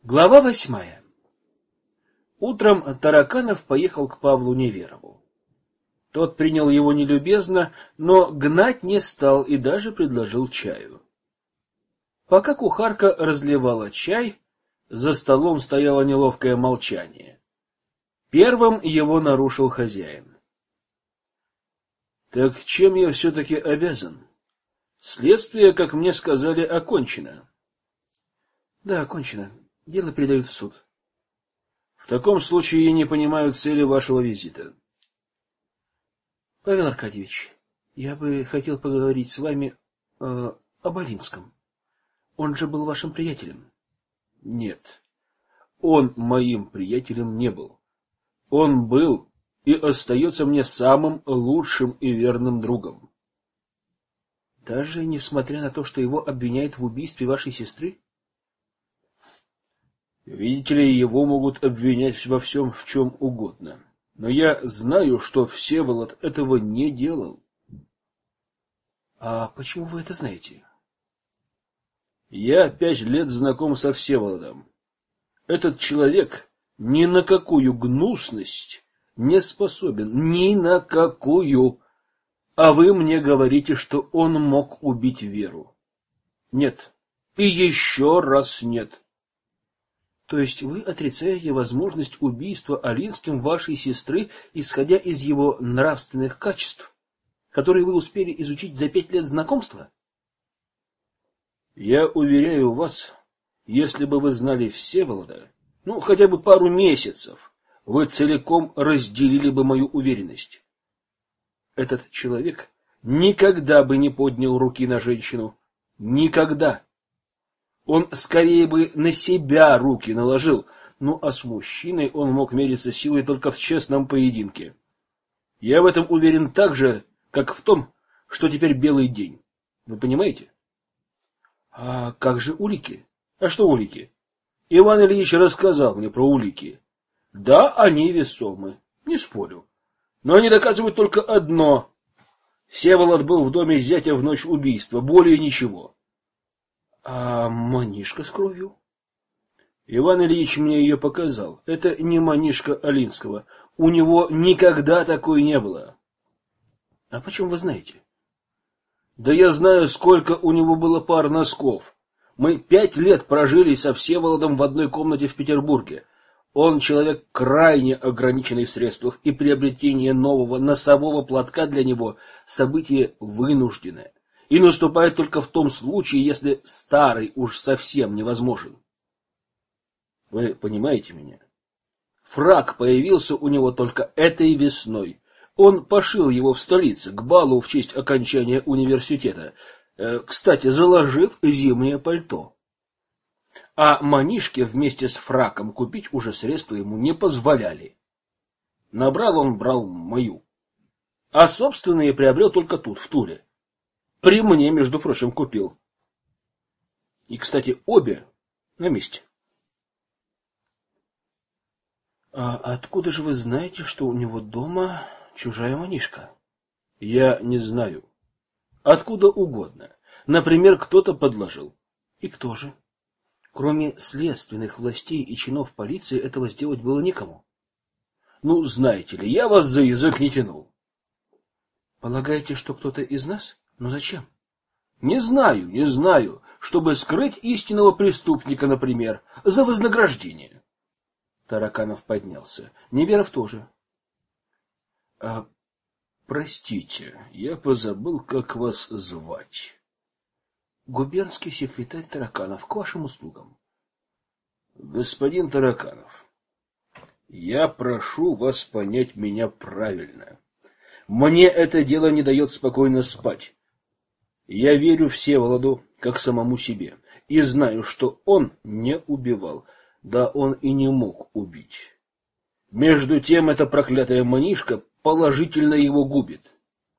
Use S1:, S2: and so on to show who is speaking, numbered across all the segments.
S1: Глава 8. Утром Тараканов поехал к Павлу Неверову. Тот принял его нелюбезно, но гнать не стал и даже предложил чаю. Пока кухарка разливала чай, за столом стояло неловкое молчание. Первым его нарушил хозяин. — Так чем я все-таки обязан? Следствие, как мне сказали, окончено. — Да, окончено. Дело передают в суд. В таком случае я не понимаю цели вашего визита. Павел Аркадьевич, я бы хотел поговорить с вами о Алинском. Он же был вашим приятелем. Нет, он моим приятелем не был. Он был и остается мне самым лучшим и верным другом. Даже несмотря на то, что его обвиняют в убийстве вашей сестры? Видите ли, его могут обвинять во всем, в чем угодно. Но я знаю, что Всеволод этого не делал. А почему вы это знаете? Я 5 лет знаком со Всеволодом. Этот человек ни на какую гнусность не способен, ни на какую. А вы мне говорите, что он мог убить Веру. Нет. И еще раз нет. То есть вы отрицаете возможность убийства Алинским вашей сестры, исходя из его нравственных качеств, которые вы успели изучить за 5 лет знакомства? Я уверяю вас, если бы вы знали Всеволода, хотя бы пару месяцев, вы целиком разделили бы мою уверенность. Этот человек никогда бы не поднял руки на женщину. Никогда. Он скорее бы на себя руки наложил, а с мужчиной он мог мериться силой только в честном поединке. Я в этом уверен так же, как в том, что теперь белый день. Вы понимаете? А как же улики? А что улики? Иван Ильич рассказал мне про улики. Да, они весомы, не спорю. Но они доказывают только одно. Всеволод был в доме зятя в ночь убийства, более ничего. А манишка с кровью? Иван Ильич мне ее показал. Это не манишка Алинского. У него никогда такой не было. А почему вы знаете? Да я знаю, сколько у него было пар носков. Мы 5 лет прожили со Всеволодом в одной комнате в Петербурге. Он человек крайне ограниченный в средствах, и приобретение нового носового платка для него событие вынужденное. И наступает только в том случае, если старый уж совсем невозможен. Вы понимаете меня? Фрак появился у него только этой весной. Он пошил его в столице к балу в честь окончания университета, кстати, заложив зимнее пальто. А манишке вместе с фраком купить уже средства ему не позволяли. Брал мою. А собственные приобрел только тут, в Туле. При мне, между прочим, купил. И, кстати, обе на месте. А откуда же вы знаете, что у него дома чужая манишка? Я не знаю. Откуда угодно. Например, кто-то подложил. И кто же? Кроме следственных властей и чинов полиции этого сделать было некому. Знаете ли, я вас за язык не тянул. Полагаете, что кто-то из нас? Но зачем? Не знаю, чтобы скрыть истинного преступника, например, за вознаграждение. Тараканов поднялся. Неверов тоже. Простите, я позабыл, как вас звать. Губернский секретарь Тараканов, к вашим услугам. Господин Тараканов, я прошу вас понять меня правильно. Мне это дело не дает спокойно спать. Я верю Всеволоду, как самому себе, и знаю, что он не убивал. Да он и не мог убить. Между тем, эта проклятая манишка положительно его губит.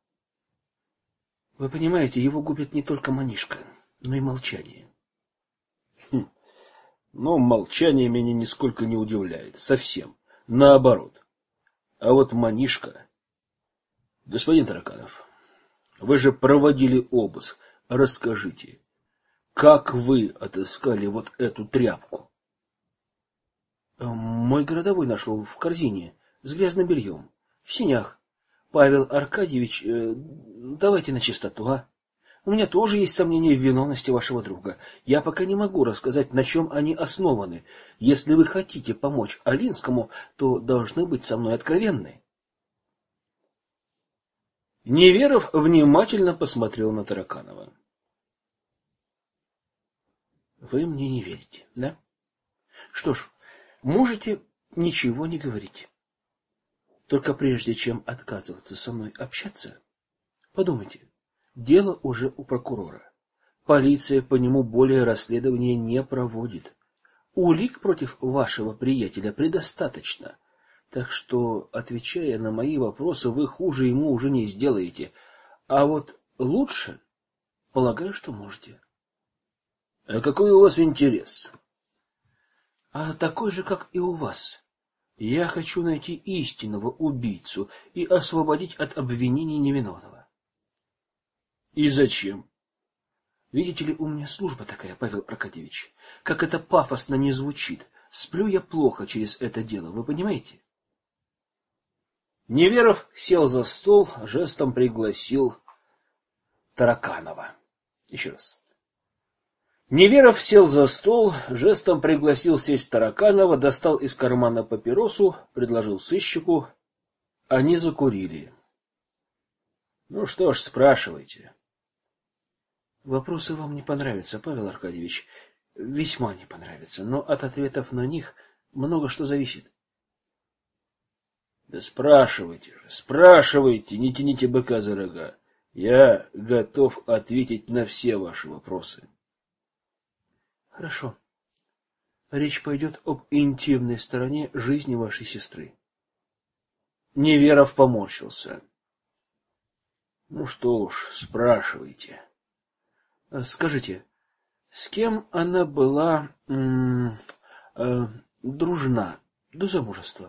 S1: Вы понимаете, его губит не только манишка, но и молчание. Но молчание меня нисколько не удивляет. Совсем. Наоборот. А вот манишка... Господин Тараканов, вы же проводили обыск. Расскажите, как вы отыскали вот эту тряпку? Мой городовой нашел в корзине с грязным бельем, в сенях. Павел Аркадьевич, давайте на чистоту, а? У меня тоже есть сомнения в виновности вашего друга. Я пока не могу рассказать, на чем они основаны. Если вы хотите помочь Алинскому, то должны быть со мной откровенны. Неверов внимательно посмотрел на Тараканова. Вы мне не верите, да? Что ж, можете ничего не говорить. Только прежде чем отказываться со мной общаться, подумайте, дело уже у прокурора. Полиция по нему более расследования не проводит. Улик против вашего приятеля предостаточно. Так что, отвечая на мои вопросы, вы хуже ему уже не сделаете. А вот лучше, полагаю, что можете. А какой у вас интерес? А такой же, как и у вас. Я хочу найти истинного убийцу и освободить от обвинений невиновного. И зачем? Видите ли, у меня служба такая, Павел Аркадьевич. Как это пафосно не звучит, сплю я плохо через это дело, вы понимаете? Неверов сел за стол, жестом пригласил Тараканова. Еще раз. Неверов сел за стол, жестом пригласил сесть Тараканова, достал из кармана папиросу, предложил сыщику. Они закурили. Ну что ж, спрашивайте. Вопросы вам не понравятся, Павел Аркадьевич, весьма не понравятся, но от ответов на них много что зависит. Да спрашивайте же, спрашивайте, не тяните быка за рога. Я готов ответить на все ваши вопросы. Хорошо. Речь пойдет об интимной стороне жизни вашей сестры. Неверов поморщился. Ну что уж, спрашивайте. Скажите, с кем она была дружна до замужества?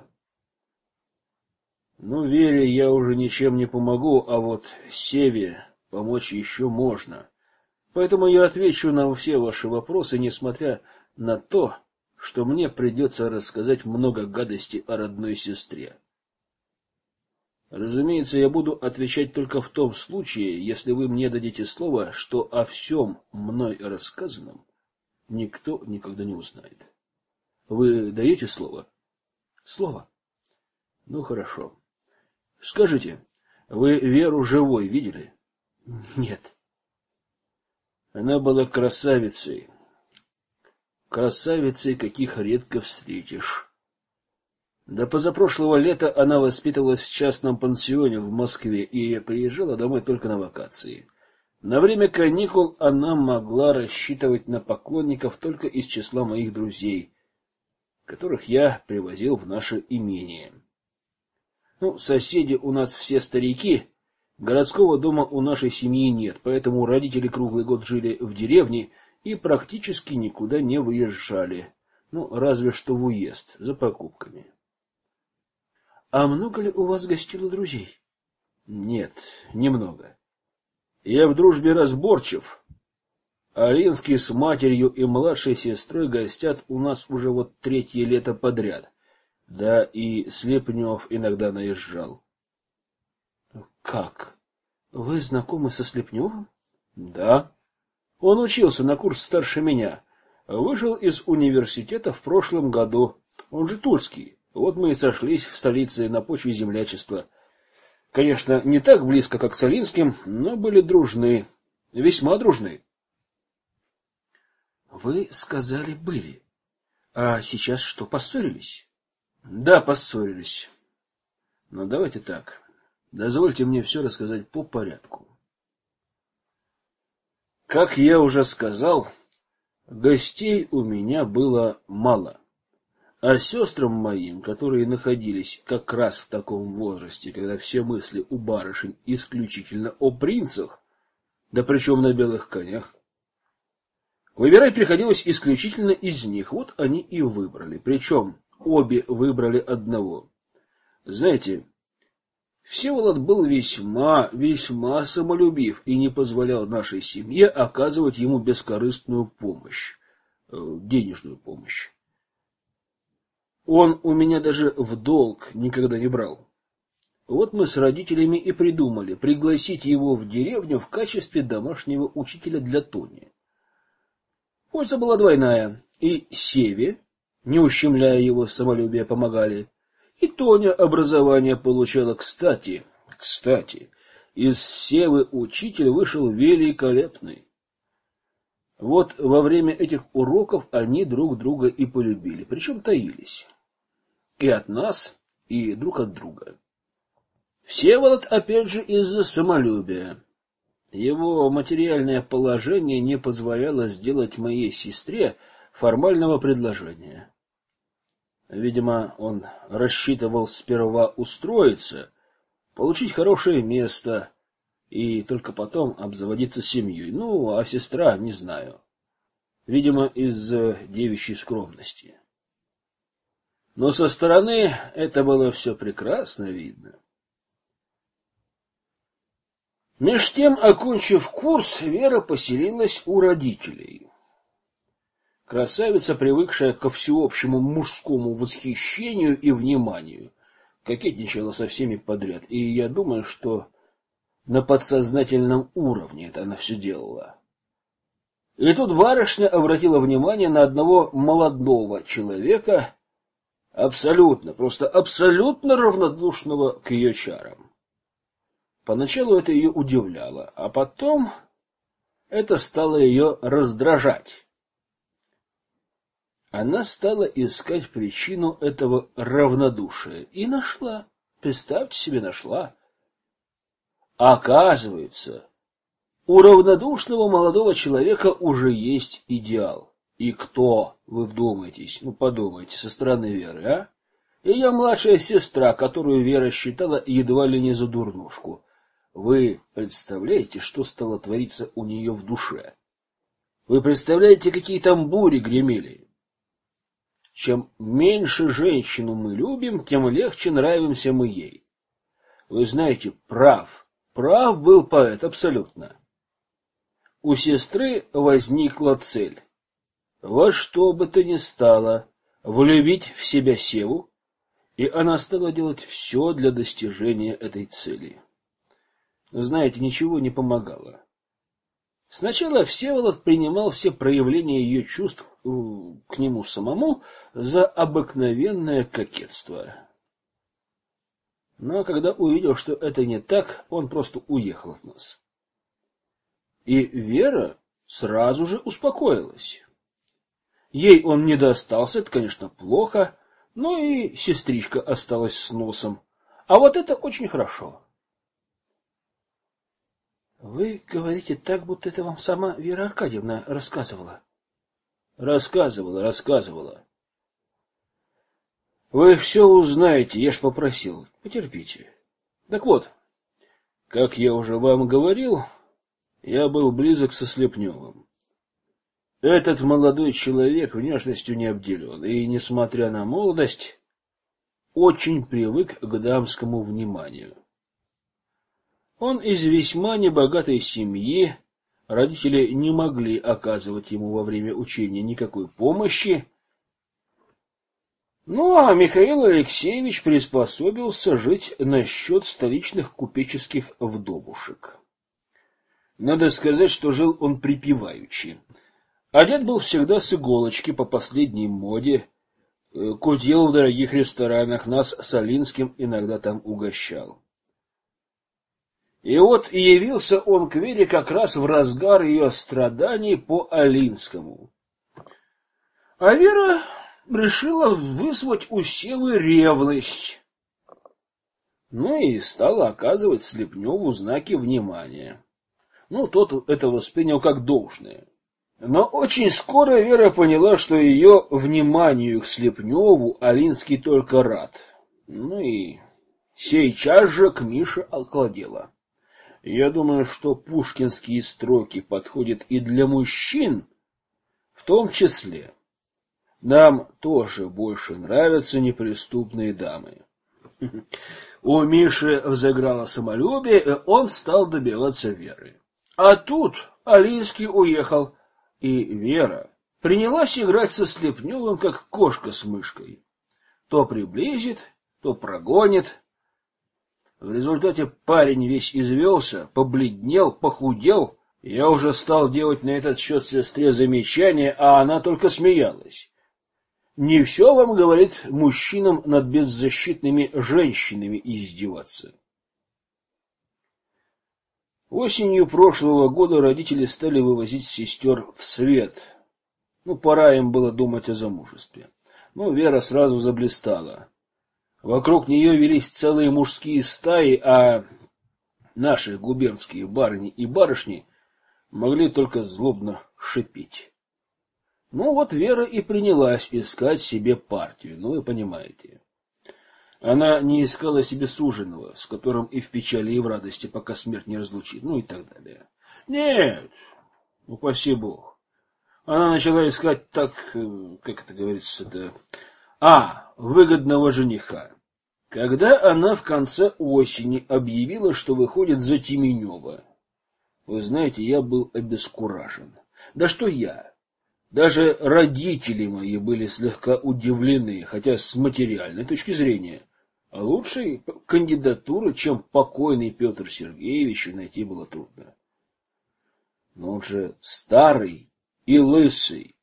S1: Ну, Вере я уже ничем не помогу, а вот Севе помочь еще можно. Поэтому я отвечу на все ваши вопросы, несмотря на то, что мне придется рассказать много гадостей о родной сестре. Разумеется, я буду отвечать только в том случае, если вы мне дадите слово, что о всем мной рассказанном никто никогда не узнает. Вы даете слово? Слово. Ну, хорошо. Скажите, вы Веру живой видели? Нет. Она была красавицей. Красавицей, каких редко встретишь. До позапрошлого лета она воспитывалась в частном пансионе в Москве и приезжала домой только на вакации. На время каникул она могла рассчитывать на поклонников только из числа моих друзей, которых я привозил в наше имение. Ну, соседи у нас все старики, городского дома у нашей семьи нет, поэтому родители круглый год жили в деревне и практически никуда не выезжали, ну, разве что в уезд за покупками. А много ли у вас гостило друзей? Нет, немного. Я в дружбе разборчив. Алинский с матерью и младшей сестрой гостят у нас уже вот третье лето подряд. Да и Слепнев иногда наезжал. Как? Вы знакомы со Слепневым? Да. Он учился на курс старше меня. Вышел из университета в прошлом году. Он же тульский. Вот мы и сошлись в столице на почве землячества. Конечно, не так близко, как с Алинским, но были дружны. Весьма дружны. Вы сказали, были. А сейчас что, поссорились? Да, поссорились. Но давайте так. Дозвольте мне все рассказать по порядку. Как я уже сказал, гостей у меня было мало. А сестрам моим, которые находились как раз в таком возрасте, когда все мысли у барышень исключительно о принцах, да причем на белых конях, выбирать приходилось исключительно из них. Вот они и выбрали. Причем обе выбрали одного. Знаете, Всеволод был весьма самолюбив и не позволял нашей семье оказывать ему бескорыстную помощь, денежную помощь. Он у меня даже в долг никогда не брал. Вот мы с родителями и придумали пригласить его в деревню в качестве домашнего учителя для Тони. Польза была двойная. И Севе, не ущемляя его самолюбие, помогали. И Тоня образование получала. Кстати, из Севы учитель вышел великолепный. Вот во время этих уроков они друг друга и полюбили, причем таились. И от нас, и друг от друга. Всеволод, опять же, из-за самолюбия. Его материальное положение не позволяло сделать моей сестре формального предложения. Видимо, он рассчитывал сперва устроиться, получить хорошее место и только потом обзаводиться семьей. Ну, а сестра, не знаю. Видимо, из девичьей скромности. Но со стороны это было все прекрасно видно. Меж тем, окончив курс, Вера поселилась у родителей. Красавица, привыкшая ко всеобщему мужскому восхищению и вниманию, кокетничала со всеми подряд, и я думаю, что на подсознательном уровне это она все делала. И тут барышня обратила внимание на одного молодого человека, просто абсолютно равнодушного к ее чарам. Поначалу это ее удивляло, а потом это стало ее раздражать. Она стала искать причину этого равнодушия и нашла. Представьте себе, нашла. Оказывается, у равнодушного молодого человека уже есть идеал. И кто, вы вдумайтесь, подумайте, со стороны Веры, а? Ее младшая сестра, которую Вера считала едва ли не за дурнушку. Вы представляете, что стало твориться у нее в душе? Вы представляете, какие там бури гремели? Чем меньше женщину мы любим, тем легче нравимся мы ей. Вы знаете, прав был поэт абсолютно. У сестры возникла цель. Во что бы то ни стало, влюбить в себя Севу, и она стала делать все для достижения этой цели. Знаете, ничего не помогало. Сначала Всеволод принимал все проявления ее чувств к нему самому за обыкновенное кокетство. Но когда увидел, что это не так, он просто уехал от нас. И Вера сразу же успокоилась. Ей он не достался, это, конечно, плохо, но и сестричка осталась с носом. А вот это очень хорошо. Вы говорите так, будто это вам сама Вера Аркадьевна рассказывала. Рассказывала. Вы все узнаете, я ж попросил. Потерпите. Так вот, как я уже вам говорил, я был близок со Слепневым. Этот молодой человек внешностью не обделен, и, несмотря на молодость, очень привык к дамскому вниманию. Он из весьма небогатой семьи, родители не могли оказывать ему во время учения никакой помощи. Ну, а Михаил Алексеевич приспособился жить на счет столичных купеческих вдовушек. Надо сказать, что жил он припеваючи. Одет был всегда с иголочки по последней моде, кутил в дорогих ресторанах, нас с Алинским иногда там угощал. И вот явился он к Вере как раз в разгар ее страданий по Алинскому. А Вера решила вызвать у Севы ревность. Ну и стала оказывать Слепневу знаки внимания. Тот это воспринял как должное. Но очень скоро Вера поняла, что ее вниманию к Слепневу Алинский только рад. И сейчас же к Мише охладела. Я думаю, что пушкинские строки подходят и для мужчин, в том числе. Нам тоже больше нравятся неприступные дамы. У Миши взыграло самолюбие, и он стал добиваться Веры. А тут Алинский уехал, и Вера принялась играть со Слепневым, как кошка с мышкой. То приблизит, то прогонит. В результате парень весь извелся, побледнел, похудел. Я уже стал делать на этот счет сестре замечания, а она только смеялась. Не все вам, говорит, мужчинам над беззащитными женщинами издеваться. Осенью прошлого года родители стали вывозить сестер в свет. Пора им было думать о замужестве. Вера сразу заблистала. Вокруг нее велись целые мужские стаи, а наши губернские барыни и барышни могли только злобно шипеть. Вера и принялась искать себе партию, вы понимаете. Она не искала себе суженого, с которым и в печали, и в радости, пока смерть не разлучит, и так далее. Нет, упаси Бог. Она начала искать так, как это говорится, выгодного жениха. Когда она в конце осени объявила, что выходит за Теменева, вы знаете, я был обескуражен. Да что я? Даже родители мои были слегка удивлены, хотя с материальной точки зрения. А лучшей кандидатуры, чем покойный Петр Сергеевич, найти было трудно. Но он же старый и лысый.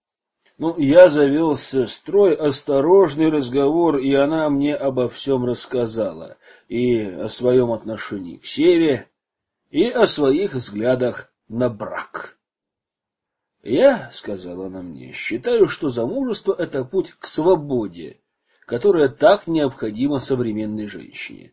S1: Я завел с сестрой осторожный разговор, и она мне обо всем рассказала. И о своем отношении к Севе, и о своих взглядах на брак. Я, сказала она мне, считаю, что замужество — это путь к свободе, которая так необходима современной женщине.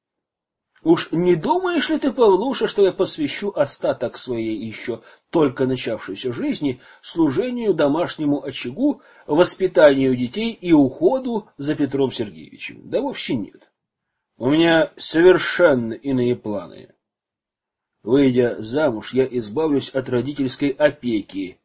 S1: Уж не думаешь ли ты, Павлуша, что я посвящу остаток своей еще только начавшейся жизни служению домашнему очагу, воспитанию детей и уходу за Петром Сергеевичем? Да вовсе нет. У меня совершенно иные планы. Выйдя замуж, я избавлюсь от родительской опеки.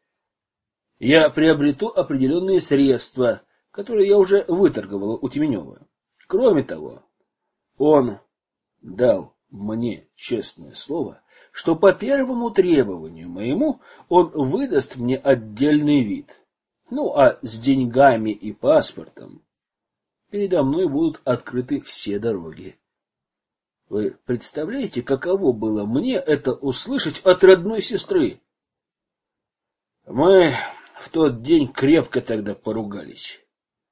S1: Я приобрету определенные средства, которые я уже выторговала у Теменева. Кроме того, он дал мне честное слово, что по первому требованию моему он выдаст мне отдельный вид. А с деньгами и паспортом передо мной будут открыты все дороги. Вы представляете, каково было мне это услышать от родной сестры? Мы в тот день крепко тогда поругались.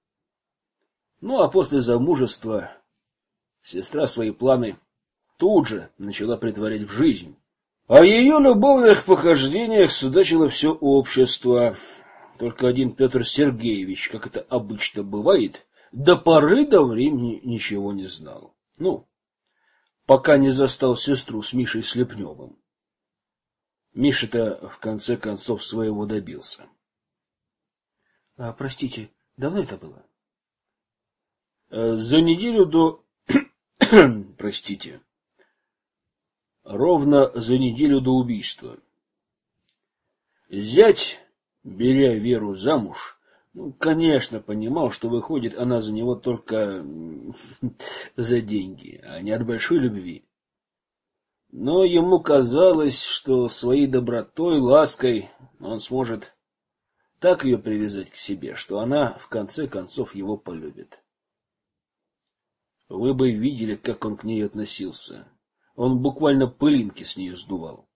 S1: А после замужества сестра свои планы тут же начала претворять в жизнь. О ее любовных похождениях судачило все общество. Только один Петр Сергеевич, как это обычно бывает, до поры до времени ничего не знал. Пока не застал сестру с Мишей Слепневым. Миша-то в конце концов своего добился. Простите, давно это было? За неделю до... Простите. Ровно за неделю до убийства. Зять, беря Веру замуж, конечно, понимал, что выходит она за него только за деньги, а не от большой любви. Но ему казалось, что своей добротой, лаской он сможет так ее привязать к себе, что она в конце концов его полюбит. Вы бы видели, как он к ней относился. Он буквально пылинки с нее сдувал.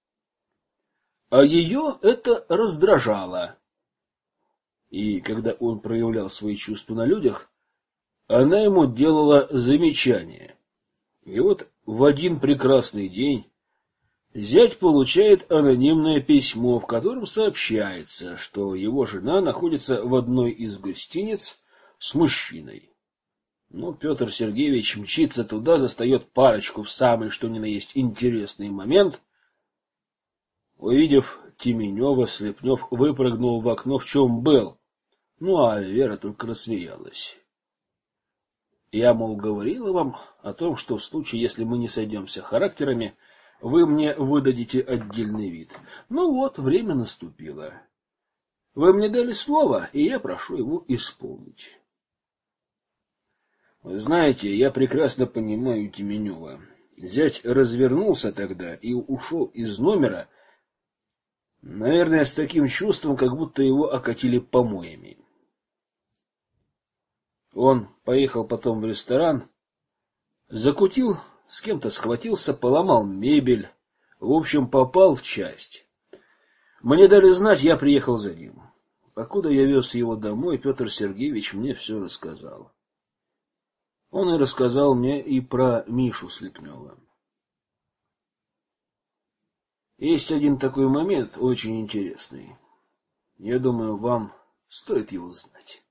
S1: А ее это раздражало. И когда он проявлял свои чувства на людях, она ему делала замечания. И вот в один прекрасный день зять получает анонимное письмо, в котором сообщается, что его жена находится в одной из гостиниц с мужчиной. Петр Сергеевич мчится туда, застает парочку в самый что ни на есть интересный момент. Увидев Теменева, Слепнев выпрыгнул в окно, в чем был. А Вера только рассмеялась. Я, говорила вам о том, что в случае, если мы не сойдемся характерами, вы мне выдадите отдельный вид. Время наступило. Вы мне дали слово, и я прошу его исполнить. Вы знаете, я прекрасно понимаю Теменева. Зять развернулся тогда и ушел из номера, наверное, с таким чувством, как будто его окатили помоями. Он поехал потом в ресторан, закутил, с кем-то схватился, поломал мебель, в общем, попал в часть. Мне дали знать, я приехал за ним. Покуда я вез его домой, Петр Сергеевич мне все рассказал. Он и рассказал мне и про Мишу Слепнева. Есть один такой момент, очень интересный. Я думаю, вам стоит его знать.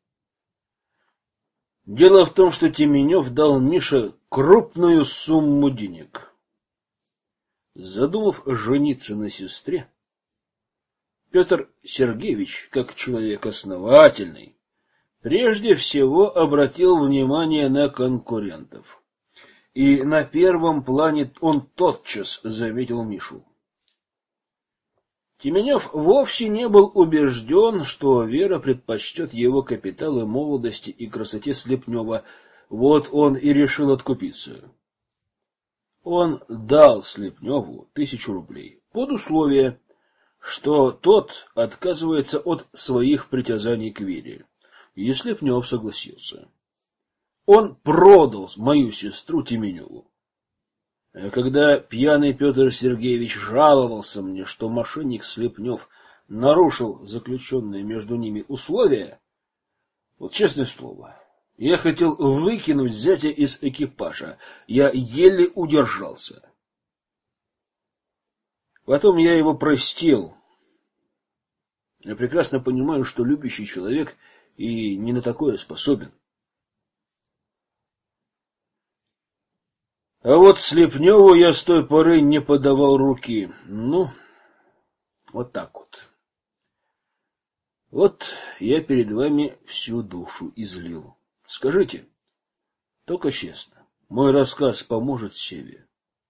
S1: Дело в том, что Теменев дал Мише крупную сумму денег. Задумав жениться на сестре, Петр Сергеевич, как человек основательный, прежде всего обратил внимание на конкурентов. И на первом плане он тотчас заметил Мишу. Теменев вовсе не был убежден, что Вера предпочтет его капиталы, молодости и красоте Слепнева. Вот он и решил откупиться. Он дал Слепневу 1000 рублей под условие, что тот отказывается от своих притязаний к Вере. И Слепнев согласился. Он продал мою сестру Теменеву. А когда пьяный Петр Сергеевич жаловался мне, что мошенник Слепнев нарушил заключенные между ними условия, вот честное слово, я хотел выкинуть зятя из экипажа. Я еле удержался. Потом я его простил. Я прекрасно понимаю, что любящий человек и не на такое способен. А вот Слепневу я с той поры не подавал руки. Ну, вот так вот. Вот я перед вами всю душу излил. Скажите, только честно, мой рассказ поможет Севе?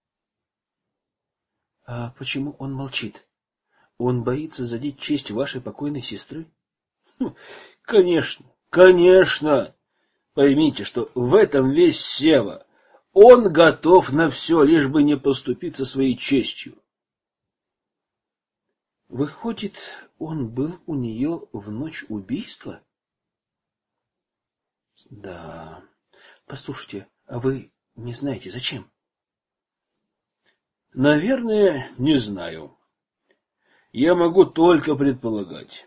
S1: А почему он молчит? Он боится задеть честь вашей покойной сестры? Конечно, конечно. Поймите, что в этом весь Сева. Он готов на все, лишь бы не поступиться своей честью. Выходит, он был у нее в ночь убийства? Да. Послушайте, а вы не знаете, зачем? Наверное, не знаю. Я могу только предполагать.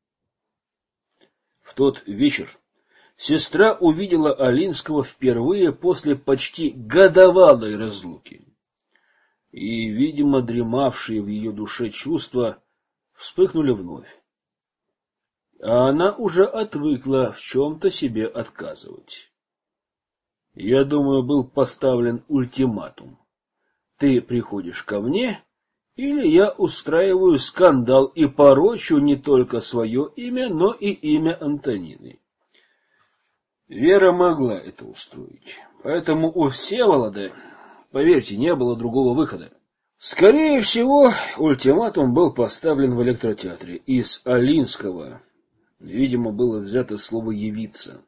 S1: В тот вечер сестра увидела Алинского впервые после почти годовалой разлуки. И, видимо, дремавшие в ее душе чувства вспыхнули вновь. А она уже отвыкла в чем-то себе отказывать. Я думаю, был поставлен ультиматум. Ты приходишь ко мне, или я устраиваю скандал и порочу не только свое имя, но и имя Антонины. Вера могла это устроить. Поэтому у Всеволода, поверьте, не было другого выхода. Скорее всего, ультиматум был поставлен в электротеатре. Из Алинского, видимо, было взято слово «явиться».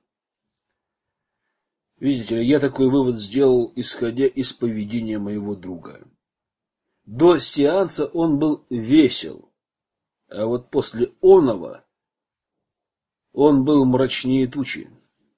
S1: Видите ли, я такой вывод сделал, исходя из поведения моего друга. До сеанса он был весел, а вот после оного он был мрачнее тучи.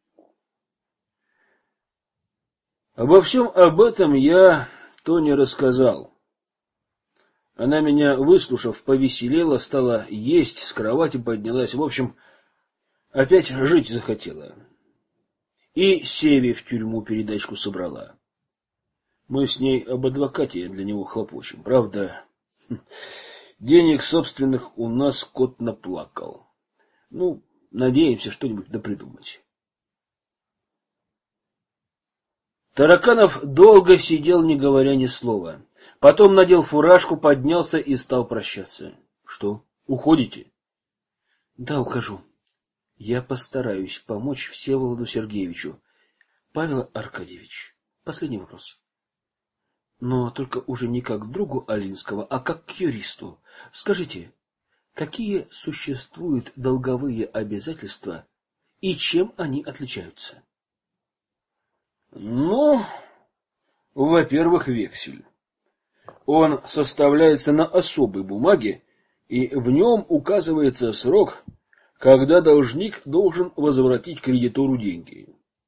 S1: Обо всем об этом я Тоне рассказал. Она меня, выслушав, повеселела, стала есть, с кровати поднялась. В общем, опять жить захотела. И Севе в тюрьму передачку собрала. Мы с ней об адвокате для него хлопочем. Правда, денег собственных у нас кот наплакал. Ну, надеемся что-нибудь допридумать. Тараканов долго сидел, не говоря ни слова. Потом надел фуражку, поднялся и стал прощаться. Что, уходите? Да, ухожу. Я постараюсь помочь Всеволоду Сергеевичу. Павел Аркадьевич, последний вопрос. Но только уже не как к другу Алинского, а как к юристу. Скажите, какие существуют долговые обязательства и чем они отличаются? Ну, во-первых, вексель. Он составляется на особой бумаге, и в нем указывается срок, когда должник должен возвратить кредитору деньги.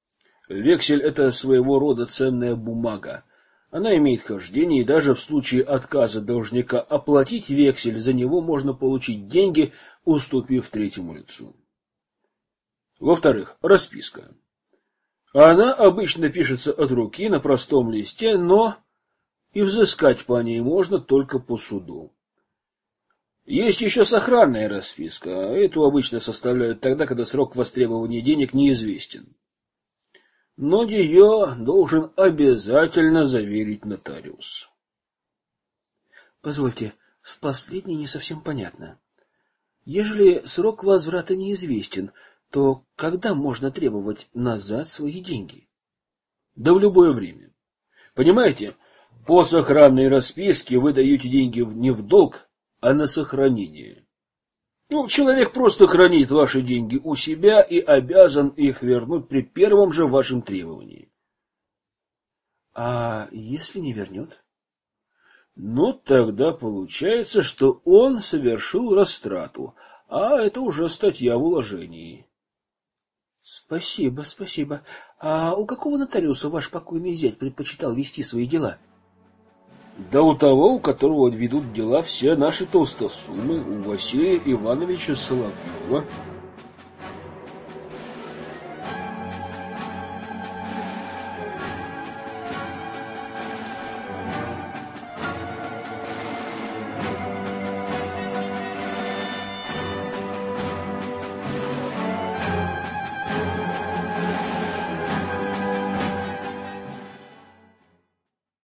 S1: Вексель — это своего рода ценная бумага. Она имеет хождение, и даже в случае отказа должника оплатить вексель, за него можно получить деньги, уступив третьему лицу. Во-вторых, расписка. Она обычно пишется от руки на простом листе, но и взыскать по ней можно только по суду. Есть еще сохранная расписка. Эту обычно составляют тогда, когда срок востребования денег неизвестен. Но ее должен обязательно заверить нотариус.
S2: Позвольте, с последней не совсем понятно. Ежели срок возврата неизвестен, то когда можно требовать назад свои деньги?
S1: Да в любое время. Понимаете, по сохранной расписке вы даете деньги не в долг, а на сохранение. Человек просто хранит ваши деньги у себя и обязан их вернуть при первом же вашем требовании.
S2: А если не вернет?
S1: Тогда получается, что он совершил растрату, а это уже статья в уложении.
S2: Спасибо, спасибо. А у какого нотариуса ваш покойный зять предпочитал вести свои дела?
S1: Да у того, у которого ведут дела все наши толстосумы, у Василия Ивановича Соловьева.